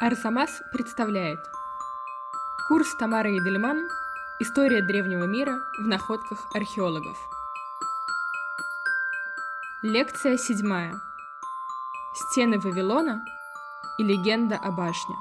Арзамас представляет курс Тамары Эдельман «История древнего мира в находках археологов». Лекция 7. Стены Вавилона и легенда о башне.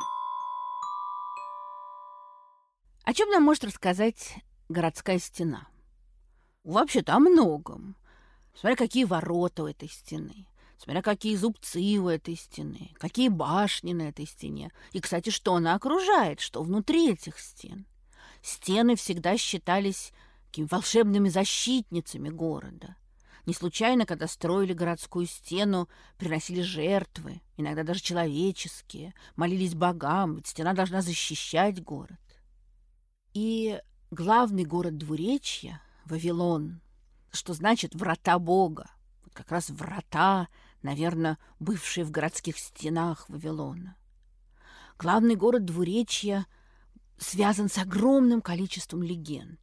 О чем нам может рассказать городская стена? Вообще-то о многом. Смотря какие ворота у этой стены, смотря какие зубцы у этой стены, какие башни на этой стене. И, кстати, что она окружает, что внутри этих стен. Стены всегда считались такими волшебными защитницами города. Не случайно, когда строили городскую стену, приносили жертвы, иногда даже человеческие, молились богам, ведь стена должна защищать город. И главный город двуречья, Вавилон, что значит «врата Бога», вот как раз врата, наверное, бывшие в городских стенах Вавилона. Главный город двуречья связан с огромным количеством легенд.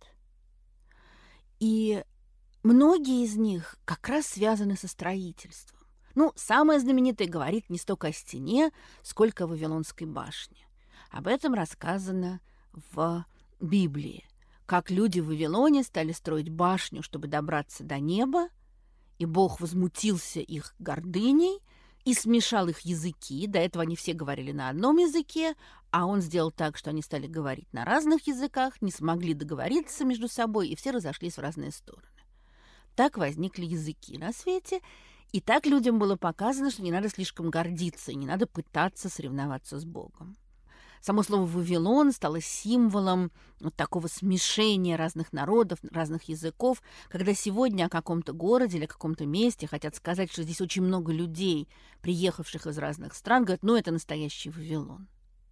И многие из них как раз связаны со строительством. Самое знаменитое говорит не столько о стене, сколько о Вавилонской башне. Об этом рассказано в Библии. Как люди в Вавилоне стали строить башню, чтобы добраться до неба, и Бог возмутился их гордыней и смешал их языки. До этого они все говорили на одном языке, а он сделал так, что они стали говорить на разных языках, не смогли договориться между собой, и все разошлись в разные стороны. Так возникли языки на свете, и так людям было показано, что не надо слишком гордиться и не надо пытаться соревноваться с Богом. Само слово «Вавилон» стало символом такого смешения разных народов, разных языков, когда сегодня о каком-то городе или каком-то месте хотят сказать, что здесь очень много людей, приехавших из разных стран, говорят, это настоящий Вавилон.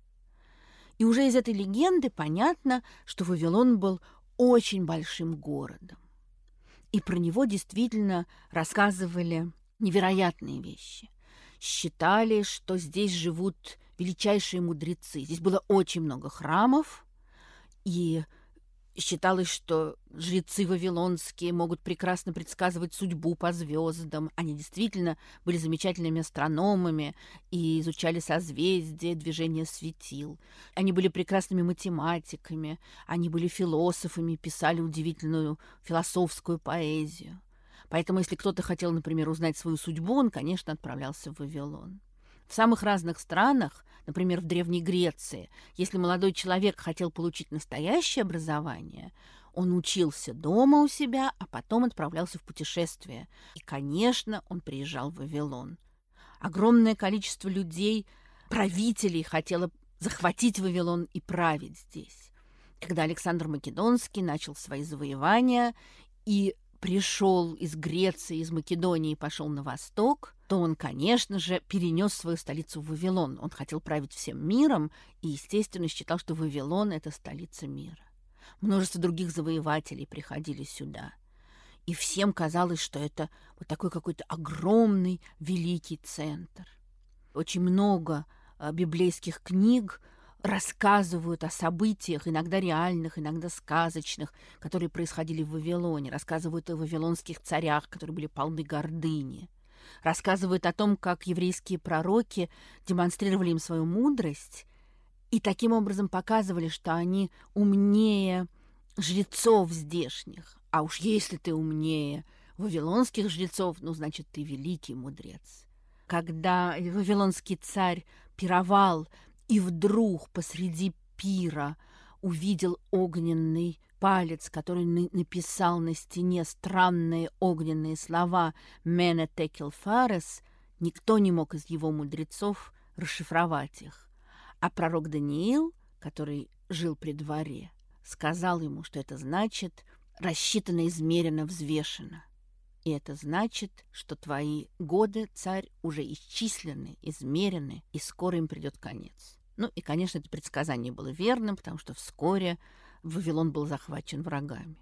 И уже из этой легенды понятно, что Вавилон был очень большим городом. И про него действительно рассказывали невероятные вещи. Считали, что здесь живут величайшие мудрецы. Здесь было очень много храмов, и считалось, что жрецы вавилонские могут прекрасно предсказывать судьбу по звездам. Они действительно были замечательными астрономами и изучали созвездия, движение светил. Они были прекрасными математиками, они были философами, писали удивительную философскую поэзию. Поэтому, если кто-то хотел, например, узнать свою судьбу, он, конечно, отправлялся в Вавилон. В самых разных странах, например, в Древней Греции, если молодой человек хотел получить настоящее образование, он учился дома у себя, а потом отправлялся в путешествие. И, конечно, он приезжал в Вавилон. Огромное количество людей, правителей, хотело захватить Вавилон и править здесь. Когда Александр Македонский начал свои завоевания и пришел из Греции, из Македонии и пошел на восток, то он, конечно же, перенес свою столицу в Вавилон. Он хотел править всем миром и, естественно, считал, что Вавилон – это столица мира. Множество других завоевателей приходили сюда. И всем казалось, что это вот такой какой-то огромный, великий центр. Очень много библейских книг рассказывают о событиях, иногда реальных, иногда сказочных, которые происходили в Вавилоне, рассказывают о вавилонских царях, которые были полны гордыни, рассказывают о том, как еврейские пророки демонстрировали им свою мудрость и таким образом показывали, что они умнее жрецов здешних. А уж если ты умнее вавилонских жрецов, значит, ты великий мудрец. Когда вавилонский царь пировал, и вдруг посреди пира увидел огненный палец, который написал на стене странные огненные слова «Мене текел фарес», никто не мог из его мудрецов расшифровать их. А пророк Даниил, который жил при дворе, сказал ему, что это значит «рассчитано, измерено, взвешено». И это значит, что твои годы, царь, уже исчислены, измерены, и скоро им придет конец. И, конечно, это предсказание было верным, потому что вскоре Вавилон был захвачен врагами.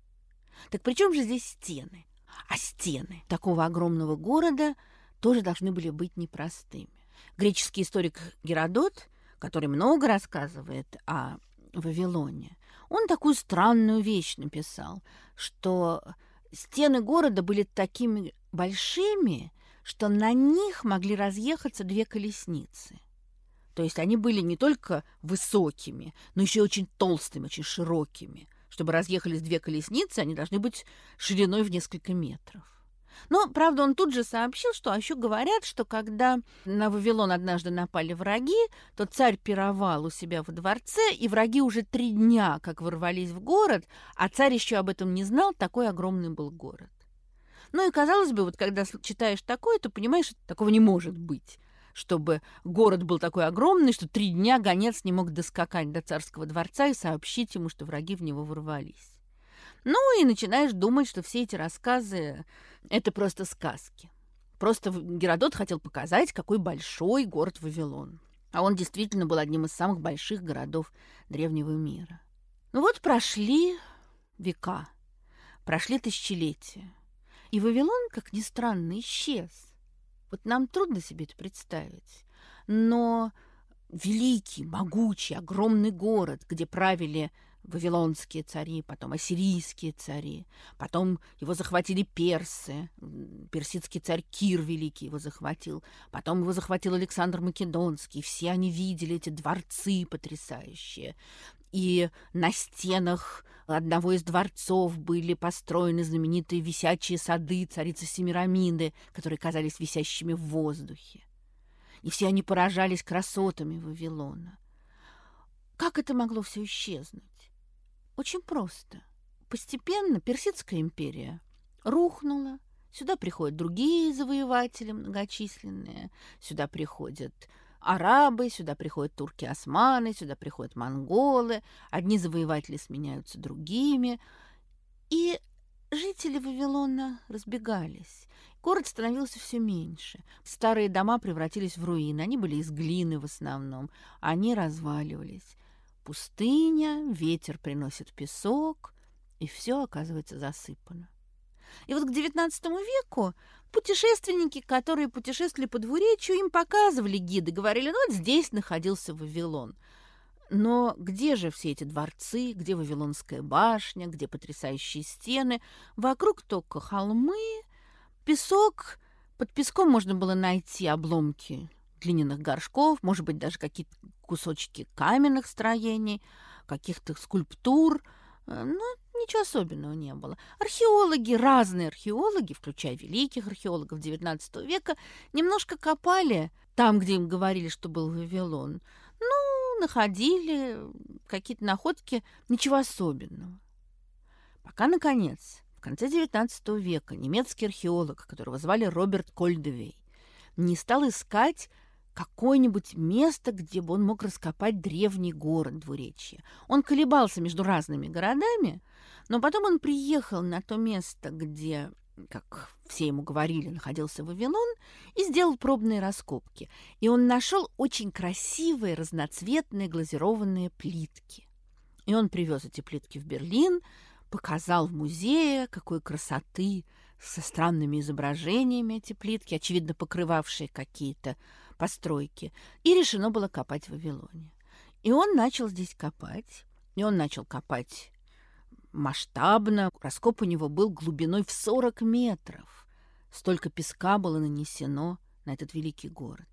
Так при чем же здесь стены? А стены такого огромного города тоже должны были быть непростыми. Греческий историк Геродот, который много рассказывает о Вавилоне, он такую странную вещь написал, что стены города были такими большими, что на них могли разъехаться две колесницы. То То есть они были не только высокими, но еще и очень толстыми, очень широкими. Чтобы разъехались две колесницы, они должны быть шириной в несколько метров. Но, правда, он тут же сообщил, что еще говорят, что когда на Вавилон однажды напали враги, то царь пировал у себя во дворце, и враги уже 3 дня как ворвались в город, а царь еще об этом не знал, такой огромный был город. Ну и, казалось бы, вот когда читаешь такое, то понимаешь, что такого не может быть, чтобы город был такой огромный, что 3 дня гонец не мог доскакать до царского дворца и сообщить ему, что враги в него ворвались. Ну и начинаешь думать, что все эти рассказы – это просто сказки. Просто Геродот хотел показать, какой большой город Вавилон. А он действительно был одним из самых больших городов древнего мира. Ну вот прошли века, прошли тысячелетия. И Вавилон, как ни странно, исчез. Вот нам трудно себе это представить. Но великий, могучий, огромный город, где правили вавилонские цари, потом ассирийские цари, потом его захватили персы, персидский царь Кир Великий его захватил, потом его захватил Александр Македонский, все они видели эти дворцы потрясающие, и на стенах одного из дворцов были построены знаменитые висячие сады царицы Семирамиды, которые казались висящими в воздухе. И все они поражались красотами Вавилона. Как это могло все исчезнуть? Очень просто. Постепенно Персидская империя рухнула. Сюда приходят другие завоеватели многочисленные. Сюда приходят арабы, сюда приходят турки-османы, сюда приходят монголы. Одни завоеватели сменяются другими. И жители Вавилона разбегались. Город становился все меньше. Старые дома превратились в руины. Они были из глины в основном. Они разваливались. Пустыня, ветер приносит песок, и все оказывается засыпано. И вот к XIX веку путешественники, которые путешествовали по двуречью, им показывали гиды, говорили, ну вот здесь находился Вавилон. Но где же все эти дворцы, где Вавилонская башня, где потрясающие стены? Вокруг только холмы, песок. Под песком можно было найти обломки глиняных горшков, может быть, даже какие-то кусочки каменных строений, каких-то скульптур. Ну, ничего особенного не было. Археологи, разные археологи, включая великих археологов XIX века, немножко копали там, где им говорили, что был Вавилон. Ну, находили какие-то находки, ничего особенного. Пока, наконец, в конце XIX века немецкий археолог, которого звали Роберт Кольдевей, не стал искать какое-нибудь место, где бы он мог раскопать древний город двуречья. Он колебался между разными городами, но потом он приехал на то место, где, как все ему говорили, находился Вавилон, и сделал пробные раскопки. И он нашел очень красивые разноцветные глазированные плитки. И он привез эти плитки в Берлин, показал в музее, какой красоты, со странными изображениями эти плитки, очевидно, покрывавшие какие-то постройки, и решено было копать в Вавилоне. И он начал здесь копать, и он начал копать масштабно. Раскоп у него был глубиной в 40 метров. Столько песка было нанесено на этот великий город.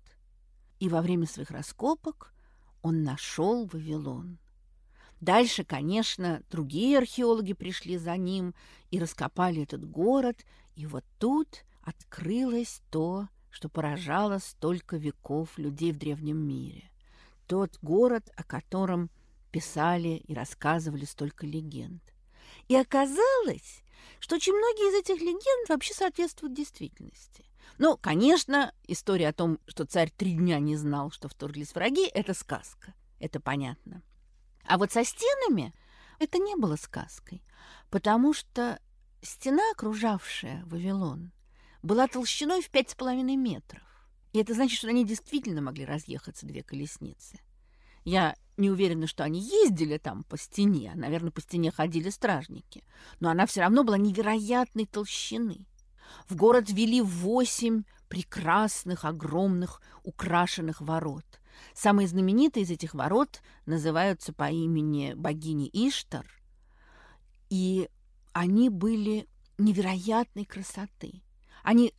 И во время своих раскопок он нашел Вавилон. Дальше, конечно, другие археологи пришли за ним и раскопали этот город, и вот тут открылось то, что поражало столько веков людей в древнем мире. Тот город, о котором писали и рассказывали столько легенд. И оказалось, что очень многие из этих легенд вообще соответствуют действительности. Ну, конечно, история о том, что царь 3 дня не знал, что вторглись враги, это сказка, это понятно. А вот со стенами это не было сказкой, потому что стена, окружавшая Вавилон, была толщиной в 5,5 метров. И это значит, что они действительно могли разъехаться 2 колесницы. Я не уверена, что они ездили там по стене. Наверное, по стене ходили стражники. Но она все равно была невероятной толщины. В город ввели 8 прекрасных, огромных, украшенных ворот. Самые знаменитые из этих ворот называются по имени богини Иштар. И они были невероятной красоты. Они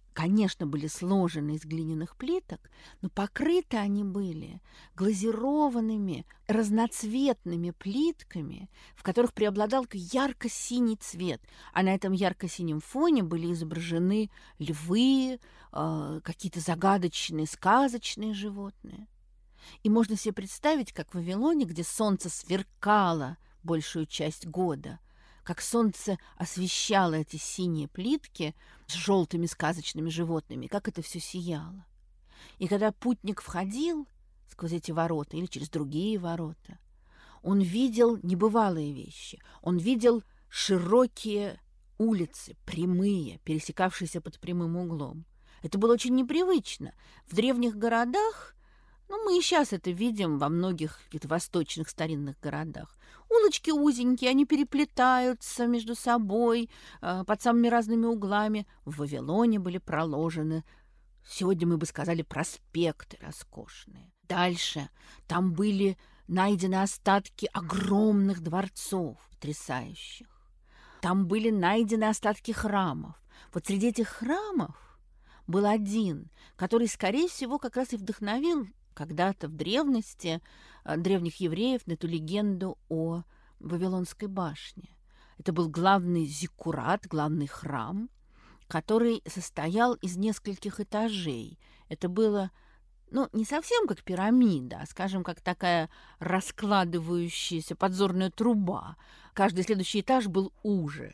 конечно, были сложены из глиняных плиток, но покрыты они были глазированными разноцветными плитками, в которых преобладал ярко-синий цвет, а на этом ярко-синем фоне были изображены львы, какие-то загадочные, сказочные животные. И можно себе представить, как в Вавилоне, где солнце сверкало большую часть года, как солнце освещало эти синие плитки с желтыми сказочными животными, как это все сияло. И когда путник входил сквозь эти ворота или через другие ворота, он видел небывалые вещи. Он видел широкие улицы, прямые, пересекавшиеся под прямым углом. Это было очень непривычно. В древних городах, мы и сейчас это видим во многих каких-то восточных старинных городах. Улочки узенькие, они переплетаются между собой под самыми разными углами. В Вавилоне были проложены, сегодня мы бы сказали, проспекты роскошные. Дальше там были найдены остатки огромных дворцов, потрясающих. Там были найдены остатки храмов. Вот среди этих храмов был один, который, скорее всего, как раз и вдохновил когда-то в древности древних евреев на эту легенду о Вавилонской башне. Это был главный зиккурат, главный храм, который состоял из нескольких этажей. Это было, не совсем как пирамида, а, скажем, как такая раскладывающаяся подзорная труба. Каждый следующий этаж был уже.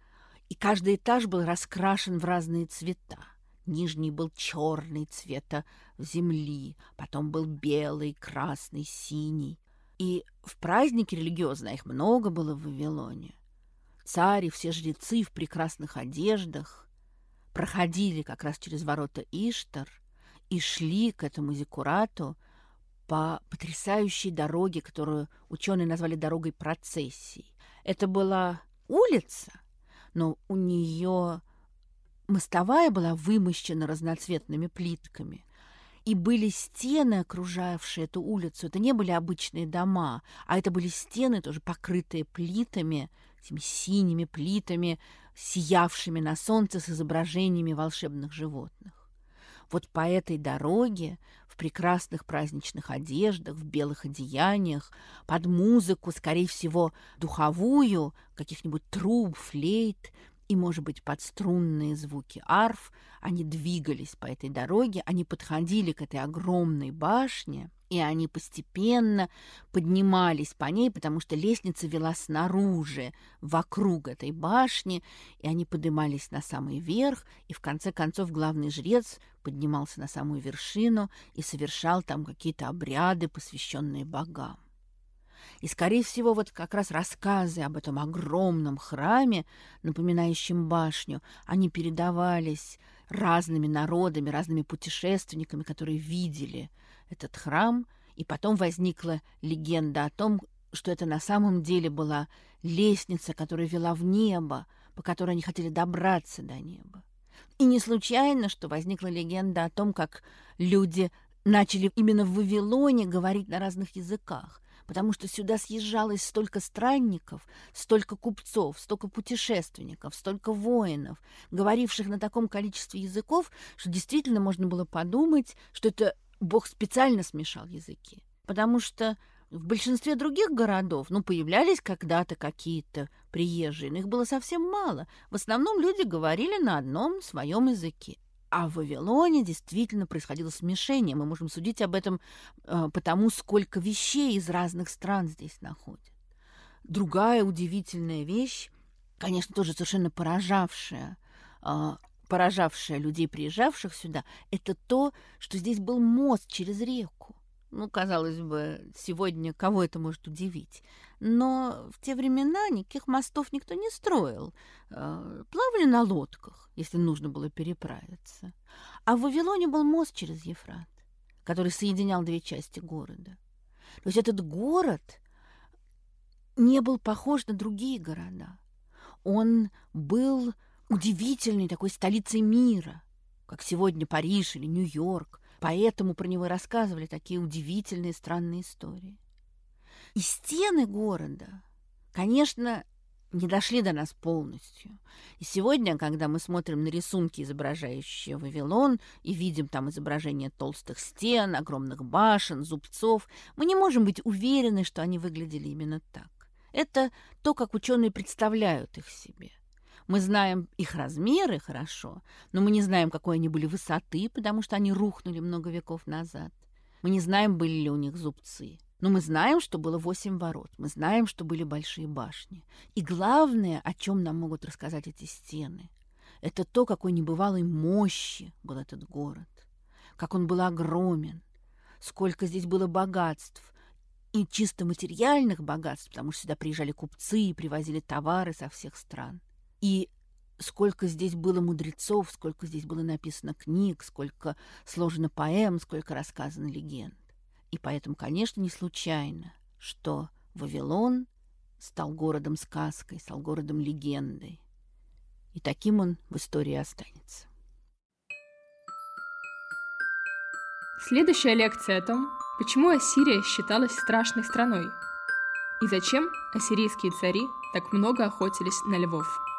И каждый этаж был раскрашен в разные цвета. Нижний был черный цвета земли, потом был белый, красный, синий. И в праздники религиозные, их много было в Вавилоне, царь и все жрецы в прекрасных одеждах проходили как раз через ворота Иштар и шли к этому зиккурату по потрясающей дороге, которую ученые назвали дорогой процессий. Это была улица, но у нее мостовая была вымощена разноцветными плитками, и были стены, окружавшие эту улицу. Это не были обычные дома, а это были стены, тоже покрытые плитами, этими синими плитами, сиявшими на солнце с изображениями волшебных животных. Вот по этой дороге, в прекрасных праздничных одеждах, в белых одеяниях, под музыку, скорее всего, духовую, каких-нибудь труб, флейт, и, может быть, под струнные звуки арф, они двигались по этой дороге, они подходили к этой огромной башне, и они постепенно поднимались по ней, потому что лестница вела снаружи, вокруг этой башни, и они поднимались на самый верх, и в конце концов главный жрец поднимался на самую вершину и совершал там какие-то обряды, посвященные богам. И, скорее всего, вот как раз рассказы об этом огромном храме, напоминающем башню, они передавались разными народами, разными путешественниками, которые видели этот храм. И потом возникла легенда о том, что это на самом деле была лестница, которая вела в небо, по которой они хотели добраться до неба. И не случайно, что возникла легенда о том, как люди начали именно в Вавилоне говорить на разных языках, потому что сюда съезжалось столько странников, столько купцов, столько путешественников, столько воинов, говоривших на таком количестве языков, что действительно можно было подумать, что это Бог специально смешал языки. Потому что в большинстве других городов, появлялись когда-то какие-то приезжие, но их было совсем мало. В основном люди говорили на одном своем языке. А в Вавилоне действительно происходило смешение. Мы можем судить об этом потому, сколько вещей из разных стран здесь находят. Другая удивительная вещь, конечно, тоже совершенно поражавшая людей, приезжавших сюда, это то, что здесь был мост через реку. Казалось бы, сегодня кого это может удивить? Но в те времена никаких мостов никто не строил. Плавали на лодках, если нужно было переправиться. А в Вавилоне был мост через Ефрат, который соединял две части города. То есть этот город не был похож на другие города. Он был удивительной такой столицей мира, как сегодня Париж или Нью-Йорк. Поэтому про него рассказывали такие удивительные, странные истории. И стены города, конечно, не дошли до нас полностью. И сегодня, когда мы смотрим на рисунки, изображающие Вавилон, и видим там изображения толстых стен, огромных башен, зубцов, мы не можем быть уверены, что они выглядели именно так. Это то, как ученые представляют их себе. Мы знаем их размеры хорошо, но мы не знаем, какой они были высоты, потому что они рухнули много веков назад. Мы не знаем, были ли у них зубцы. Но мы знаем, что было 8 ворот. Мы знаем, что были большие башни. И главное, о чем нам могут рассказать эти стены, это то, какой небывалой мощи был этот город. Как он был огромен. Сколько здесь было богатств. И чисто материальных богатств, потому что сюда приезжали купцы и привозили товары со всех стран. И сколько здесь было мудрецов, сколько здесь было написано книг, сколько сложено поэм, сколько рассказано легенд. И поэтому, конечно, не случайно, что Вавилон стал городом-сказкой, стал городом-легендой. И таким он в истории останется. Следующая лекция о том, почему Ассирия считалась страшной страной и зачем ассирийские цари так много охотились на львов.